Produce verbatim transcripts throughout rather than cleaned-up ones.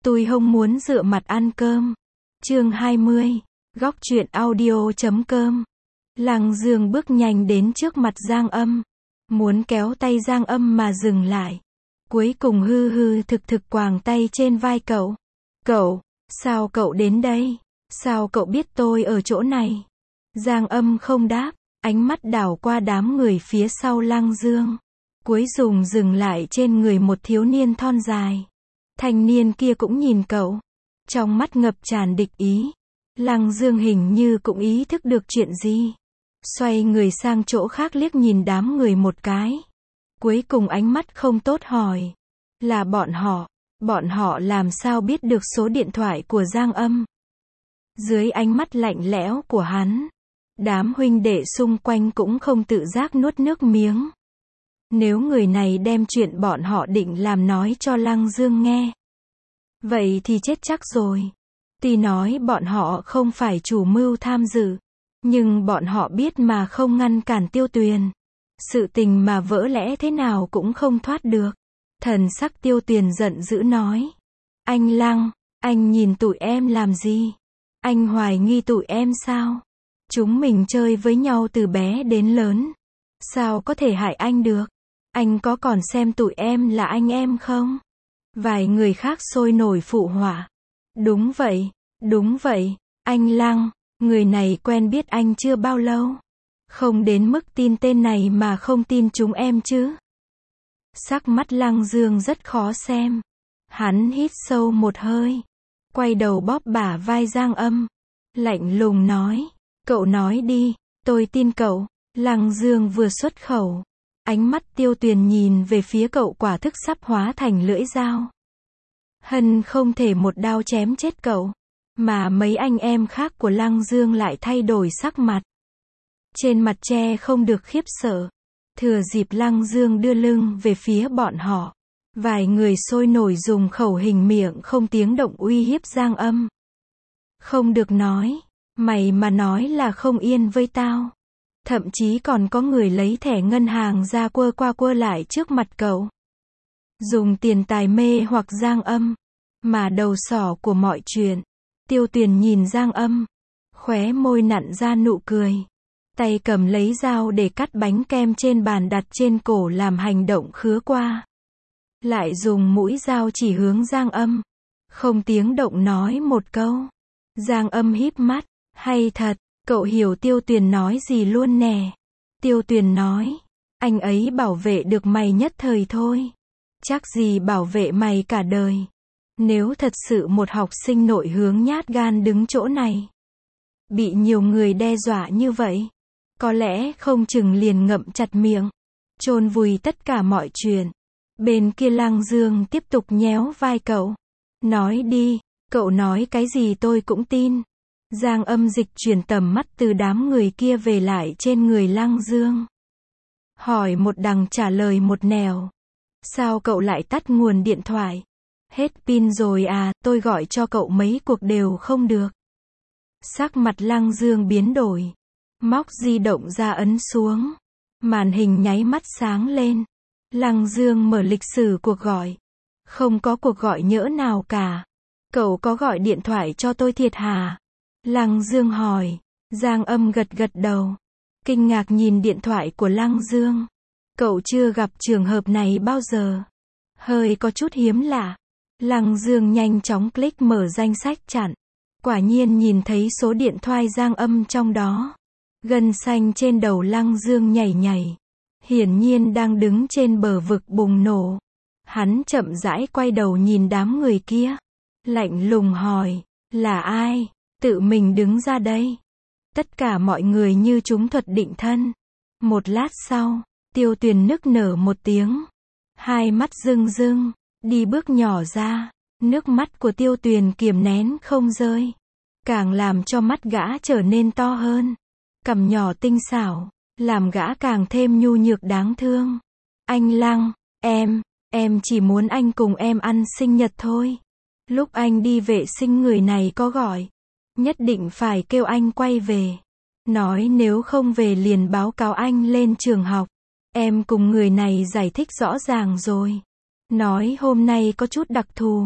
Tôi không muốn dựa mặt ăn cơm. Chương hai mươi. Góc truyện audio chấm com. Lăng Dương bước nhanh đến trước mặt Giang Âm. Muốn kéo tay Giang Âm mà dừng lại. Cuối cùng hư hư thực thực quàng tay trên vai cậu. Cậu, sao cậu đến đây? Sao cậu biết tôi ở chỗ này? Giang Âm không đáp, ánh mắt đảo qua đám người phía sau Lăng Dương. Cuối cùng dừng lại trên người một thiếu niên thon dài. Thanh niên kia cũng nhìn cậu. Trong mắt ngập tràn địch ý. Lăng Dương hình như cũng ý thức được chuyện gì. Xoay người sang chỗ khác liếc nhìn đám người một cái. Cuối cùng ánh mắt không tốt hỏi. Là bọn họ. Bọn họ làm sao biết được số điện thoại của Giang Âm? Dưới ánh mắt lạnh lẽo của hắn, đám huynh đệ xung quanh cũng không tự giác nuốt nước miếng. Nếu người này đem chuyện bọn họ định làm nói cho Lăng Dương nghe, vậy thì chết chắc rồi. Tuy nói bọn họ không phải chủ mưu tham dự, nhưng bọn họ biết mà không ngăn cản Tiêu Tuyền. Sự tình mà vỡ lẽ thế nào cũng không thoát được. Thần sắc Tiêu Tuyền giận dữ nói. Anh Lăng, anh nhìn tụi em làm gì? Anh hoài nghi tụi em sao? Chúng mình chơi với nhau từ bé đến lớn. Sao có thể hại anh được? Anh có còn xem tụi em là anh em không? Vài người khác sôi nổi phụ họa. Đúng vậy, đúng vậy, anh Lăng, người này quen biết anh chưa bao lâu. Không đến mức tin tên này mà không tin chúng em chứ. Sắc mắt Lăng Dương rất khó xem. Hắn hít sâu một hơi, quay đầu bóp bả vai Giang Âm, lạnh lùng nói, cậu nói đi, tôi tin cậu. Lăng Dương vừa xuất khẩu, ánh mắt Tiêu Tuyền nhìn về phía cậu quả thức sắp hóa thành lưỡi dao. Hân không thể một đao chém chết cậu, mà mấy anh em khác của Lăng Dương lại thay đổi sắc mặt. Trên mặt che không được khiếp sợ. Thừa dịp Lăng Dương đưa lưng về phía bọn họ, vài người sôi nổi dùng khẩu hình miệng không tiếng động uy hiếp Giang Âm. Không được nói, mày mà nói là không yên với tao. Thậm chí còn có người lấy thẻ ngân hàng ra quơ qua quơ lại trước mặt cậu. Dùng tiền tài mê hoặc Giang Âm. Mà đầu sỏ của mọi chuyện, Tiêu Tuyền nhìn Giang Âm, khóe môi nặn ra nụ cười. Tay cầm lấy dao để cắt bánh kem trên bàn đặt trên cổ làm hành động khứa qua. Lại dùng mũi dao chỉ hướng Giang Âm. Không tiếng động nói một câu. Giang Âm híp mắt. Hay thật, cậu hiểu Tiêu Tuyền nói gì luôn nè. Tiêu Tuyền nói. Anh ấy bảo vệ được mày nhất thời thôi. Chắc gì bảo vệ mày cả đời. Nếu thật sự một học sinh nội hướng nhát gan đứng chỗ này, bị nhiều người đe dọa như vậy, có lẽ không chừng liền ngậm chặt miệng, chôn vùi tất cả mọi chuyện. Bên kia Lăng Dương tiếp tục nhéo vai cậu. Nói đi, cậu nói cái gì tôi cũng tin. Giang Âm dịch chuyển tầm mắt từ đám người kia về lại trên người Lăng Dương. Hỏi một đằng trả lời một nẻo. Sao cậu lại tắt nguồn điện thoại? Hết pin rồi à, tôi gọi cho cậu mấy cuộc đều không được. Sắc mặt Lăng Dương biến đổi. Móc di động ra ấn xuống. Màn hình nháy mắt sáng lên. Lăng Dương mở lịch sử cuộc gọi. Không có cuộc gọi nhỡ nào cả. Cậu có gọi điện thoại cho tôi thiệt hả? Lăng Dương hỏi. Giang Âm gật gật đầu. Kinh ngạc nhìn điện thoại của Lăng Dương. Cậu chưa gặp trường hợp này bao giờ. Hơi có chút hiếm lạ. Lăng Dương nhanh chóng click mở danh sách chặn. Quả nhiên nhìn thấy số điện thoại Giang Âm trong đó. Gân xanh trên đầu Lăng Dương nhảy nhảy. Hiển nhiên đang đứng trên bờ vực bùng nổ. Hắn chậm rãi quay đầu nhìn đám người kia. Lạnh lùng hỏi. Là ai? Tự mình đứng ra đây. Tất cả mọi người như chúng thuật định thân. Một lát sau, Tiêu Tuyền nức nở một tiếng. Hai mắt rưng rưng. Đi bước nhỏ ra. Nước mắt của Tiêu Tuyền kiềm nén không rơi. Càng làm cho mắt gã trở nên to hơn. Cằm nhỏ tinh xảo, làm gã càng thêm nhu nhược đáng thương. Anh Lăng, em, em chỉ muốn anh cùng em ăn sinh nhật thôi. Lúc anh đi vệ sinh người này có gọi. Nhất định phải kêu anh quay về. Nói nếu không về liền báo cáo anh lên trường học. Em cùng người này giải thích rõ ràng rồi. Nói hôm nay có chút đặc thù.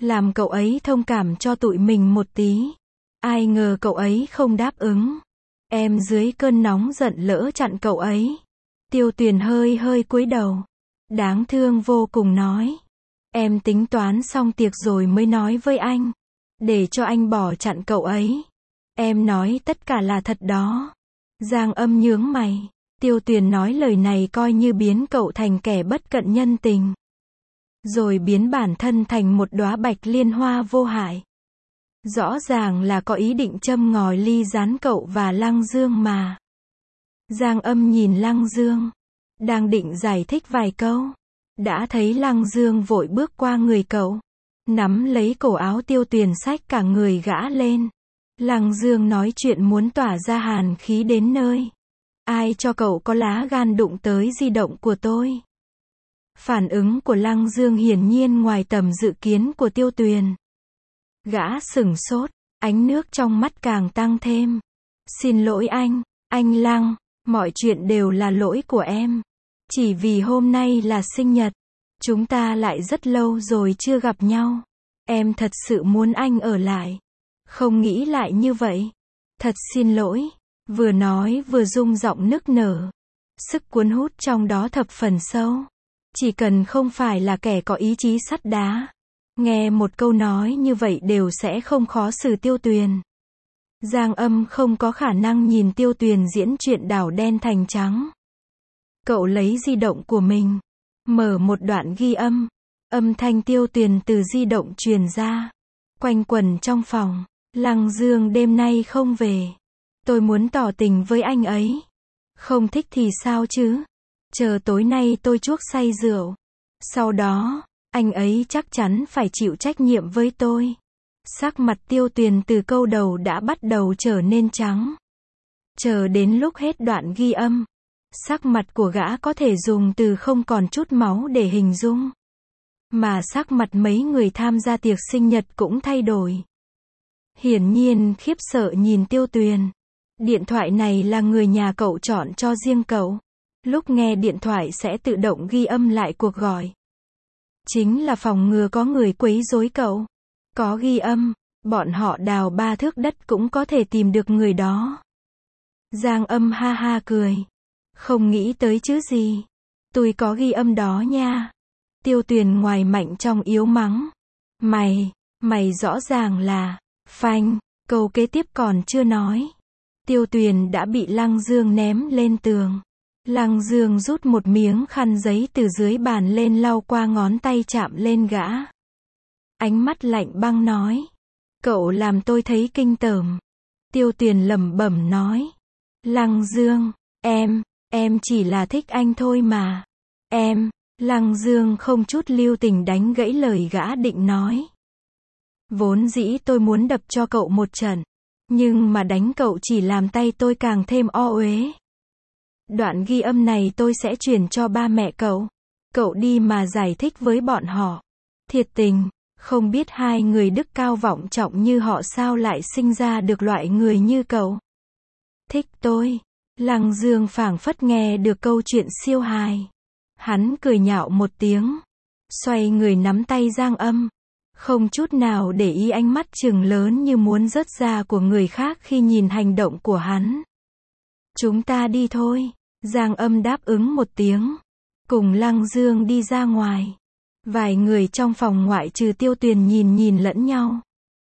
làm cậu ấy thông cảm cho tụi mình một tí. Ai ngờ cậu ấy không đáp ứng. Em dưới cơn nóng giận lỡ chặn cậu ấy. Tiêu Tuyền hơi hơi cúi đầu. Đáng thương vô cùng nói. Em tính toán xong tiệc rồi mới nói với anh. Để cho anh bỏ chặn cậu ấy. Em nói tất cả là thật đó. Giang Âm nhướng mày. Tiêu Tuyền nói lời này coi như biến cậu thành kẻ bất cận nhân tình. Rồi biến bản thân thành một đóa bạch liên hoa vô hại. Rõ ràng là có ý định châm ngòi ly gián cậu và Lăng Dương mà. Giang Âm nhìn Lăng Dương. Đang định giải thích vài câu. Đã thấy Lăng Dương vội bước qua người cậu. Nắm lấy cổ áo Tiêu Tuyền xách cả người gã lên. Lăng Dương nói chuyện muốn tỏa ra hàn khí đến nơi. Ai cho cậu có lá gan đụng tới di động của tôi? Phản ứng của Lăng Dương hiển nhiên ngoài tầm dự kiến của Tiêu Tuyền. Gã sửng sốt, ánh nước trong mắt càng tăng thêm. Xin lỗi anh, anh Lăng, mọi chuyện đều là lỗi của em. Chỉ vì hôm nay là sinh nhật, chúng ta lại rất lâu rồi chưa gặp nhau. Em thật sự muốn anh ở lại. Không nghĩ lại như vậy. Thật xin lỗi. Vừa nói vừa rung giọng nức nở. Sức cuốn hút trong đó thập phần sâu. Chỉ cần không phải là kẻ có ý chí sắt đá. Nghe một câu nói như vậy đều sẽ không khó xử Tiêu Tuyền. Giang Âm không có khả năng nhìn Tiêu Tuyền diễn chuyện đảo đen thành trắng. Cậu lấy di động của mình. Mở một đoạn ghi âm. Âm thanh Tiêu Tuyền từ di động truyền ra. Quanh quẩn trong phòng. Lăng Dương đêm nay không về. Tôi muốn tỏ tình với anh ấy. Không thích thì sao chứ? Chờ tối nay tôi chuốc say rượu. Sau đó, anh ấy chắc chắn phải chịu trách nhiệm với tôi. Sắc mặt Tiêu Tuyền từ câu đầu đã bắt đầu trở nên trắng. Chờ đến lúc hết đoạn ghi âm. Sắc mặt của gã có thể dùng từ không còn chút máu để hình dung. Mà sắc mặt mấy người tham gia tiệc sinh nhật cũng thay đổi. Hiển nhiên khiếp sợ nhìn Tiêu Tuyền. Điện thoại này là người nhà cậu chọn cho riêng cậu. Lúc nghe điện thoại sẽ tự động ghi âm lại cuộc gọi. Chính là phòng ngừa có người quấy rối cậu. Có ghi âm, bọn họ đào ba thước đất cũng có thể tìm được người đó. Giang Âm ha ha cười. Không nghĩ tới chứ gì. Tôi có ghi âm đó nha. Tiêu Tuyền ngoài mạnh trong yếu mắng. Mày, mày rõ ràng là, phanh, câu kế tiếp còn chưa nói. Tiêu Tuyền đã bị Lăng Dương ném lên tường. Lăng Dương rút một miếng khăn giấy từ dưới bàn lên lau qua ngón tay chạm lên gã. Ánh mắt lạnh băng nói. Cậu làm tôi thấy kinh tởm. Tiêu Tuyền lẩm bẩm nói. Lăng Dương, em, em chỉ là thích anh thôi mà. Em, Lăng Dương không chút lưu tình đánh gãy lời gã định nói. Vốn dĩ tôi muốn đập cho cậu một trận. Nhưng mà đánh cậu chỉ làm tay tôi càng thêm o uế. Đoạn ghi âm này tôi sẽ chuyển cho ba mẹ cậu. Cậu đi mà giải thích với bọn họ. Thiệt tình, không biết hai người đức cao vọng trọng như họ sao lại sinh ra được loại người như cậu. Thích tôi. Lăng Dương phảng phất nghe được câu chuyện siêu hài. Hắn cười nhạo một tiếng. Xoay người nắm tay Giang Âm. Không chút nào để ý ánh mắt trừng lớn như muốn rớt ra của người khác khi nhìn hành động của hắn. Chúng ta đi thôi. Giang Âm đáp ứng một tiếng. Cùng Lăng Dương đi ra ngoài. Vài người trong phòng ngoại trừ Tiêu Tuyền nhìn nhìn lẫn nhau.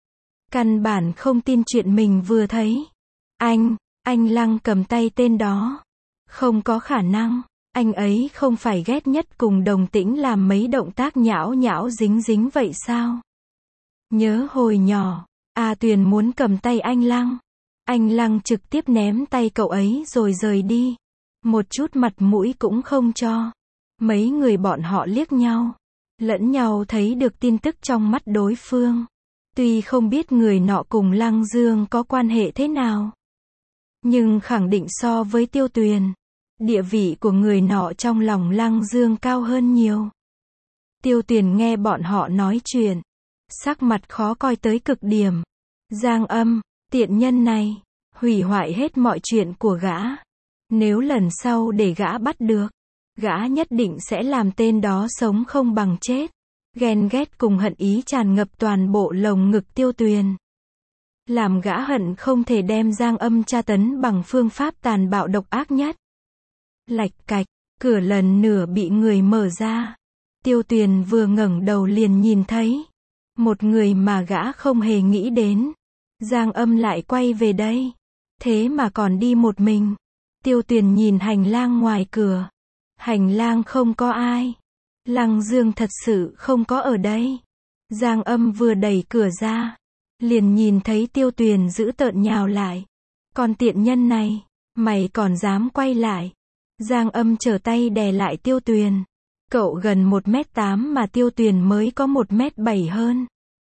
Căn bản không tin chuyện mình vừa thấy. Anh, anh Lăng cầm tay tên đó. Không có khả năng. Anh ấy không phải ghét nhất cùng Đồng Tĩnh làm mấy động tác nhão nhão dính dính vậy sao? Nhớ hồi nhỏ, A Tuyền muốn cầm tay anh Lăng. Anh Lăng trực tiếp ném tay cậu ấy rồi rời đi. Một chút mặt mũi cũng không cho. Mấy người bọn họ liếc nhau. Lẫn nhau thấy được tin tức trong mắt đối phương. Tuy không biết người nọ cùng Lăng Dương có quan hệ thế nào. Nhưng khẳng định so với Tiêu Tuyền. Địa vị của người nọ trong lòng Lăng Dương cao hơn nhiều. Tiêu Tuyền nghe bọn họ nói chuyện. Sắc mặt khó coi tới cực điểm. Giang Âm, tiện nhân này, hủy hoại hết mọi chuyện của gã. Nếu lần sau để gã bắt được, gã nhất định sẽ làm tên đó sống không bằng chết. Ghen ghét cùng hận ý tràn ngập toàn bộ lồng ngực Tiêu Tuyền. Làm gã hận không thể đem Giang Âm tra tấn bằng phương pháp tàn bạo độc ác nhất. Lạch cạch, cửa lần nửa bị người mở ra. Tiêu Tuyền vừa ngẩng đầu liền nhìn thấy một người mà gã không hề nghĩ đến. Giang Âm lại quay về đây. Thế mà còn đi một mình. Tiêu Tuyền nhìn hành lang ngoài cửa. Hành lang không có ai. Lăng Dương thật sự không có ở đây. Giang Âm vừa đẩy cửa ra, liền nhìn thấy Tiêu Tuyền dữ tợn nhào lại. Con tiện nhân này, mày còn dám quay lại. Giang Âm trở tay đè lại Tiêu Tuyền. Cậu gần một mét tám mà Tiêu Tuyền mới có một mét bảy hơn.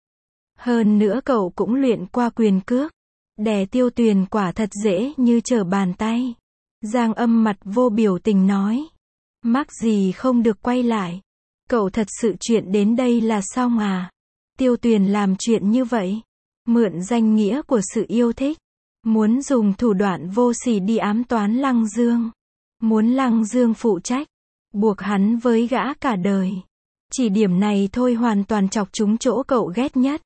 Hơn nữa cậu cũng luyện qua quyền cước. Đè Tiêu Tuyền quả thật dễ như trở bàn tay. Giang Âm mặt vô biểu tình nói. Mắc gì không được quay lại. Cậu thật sự chuyện đến đây là xong à? Tiêu Tuyền làm chuyện như vậy. Mượn danh nghĩa của sự yêu thích. Muốn dùng thủ đoạn vô sỉ đi ám toán Lăng Dương. Muốn Lăng Dương phụ trách. Buộc hắn với gã cả đời. Chỉ điểm này thôi hoàn toàn chọc trúng chỗ cậu ghét nhất.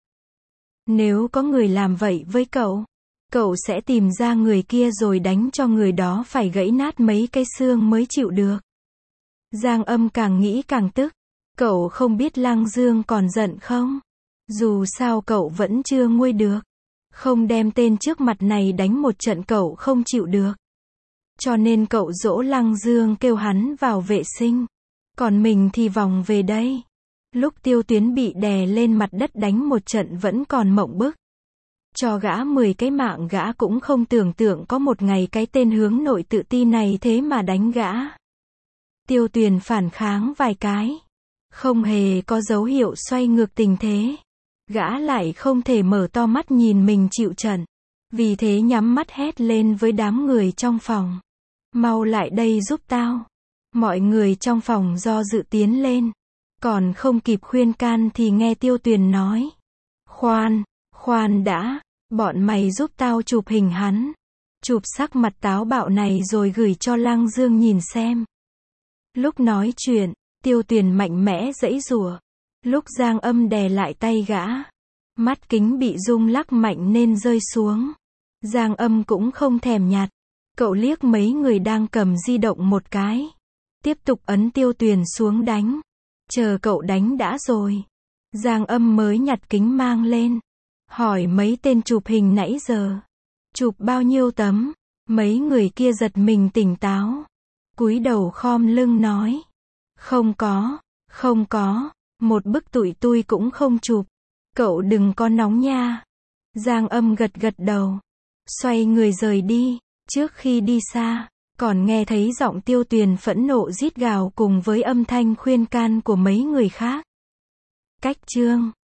Nếu có người làm vậy với cậu, cậu sẽ tìm ra người kia rồi đánh cho người đó phải gãy nát mấy cái xương mới chịu được. Giang Âm càng nghĩ càng tức. Cậu không biết Lăng Dương còn giận không? Dù sao cậu vẫn chưa nguôi được. Không đem tên trước mặt này đánh một trận cậu không chịu được. Cho nên cậu dỗ Lăng Dương kêu hắn vào vệ sinh. Còn mình thì vòng về đây. Lúc Tiêu Tuyến bị đè lên mặt đất đánh một trận vẫn còn mộng bức. Cho gã mười cái mạng gã cũng không tưởng tượng có một ngày cái tên hướng nội tự ti này thế mà đánh gã. Tiêu Tuyền phản kháng vài cái. Không hề có dấu hiệu xoay ngược tình thế. Gã lại không thể mở to mắt nhìn mình chịu trận. Vì thế nhắm mắt hét lên với đám người trong phòng. Mau lại đây giúp tao. Mọi người trong phòng do dự tiến lên. Còn không kịp khuyên can thì nghe Tiêu Tuyền nói. Khoan, khoan đã, bọn mày giúp tao chụp hình hắn. Chụp sắc mặt táo bạo này rồi gửi cho Lăng Dương nhìn xem. Lúc nói chuyện, Tiêu Tuyền mạnh mẽ giãy giụa. Lúc Giang Âm đè lại tay gã, mắt kính bị rung lắc mạnh nên rơi xuống. Giang Âm cũng không thèm nhặt. Cậu liếc mấy người đang cầm di động một cái. Tiếp tục ấn Tiêu Tuyền xuống đánh. Chờ cậu đánh đã rồi. Giang Âm mới nhặt kính mang lên. Hỏi mấy tên chụp hình nãy giờ. Chụp bao nhiêu tấm? Mấy người kia giật mình tỉnh táo. Cúi đầu khom lưng nói. Không có, không có. Một bức tụi tui cũng không chụp. Cậu đừng có nóng nha. Giang Âm gật gật đầu. Xoay người rời đi. Trước khi đi xa, còn nghe thấy giọng Tiêu Tuyền phẫn nộ rít gào cùng với âm thanh khuyên can của mấy người khác. Cách chương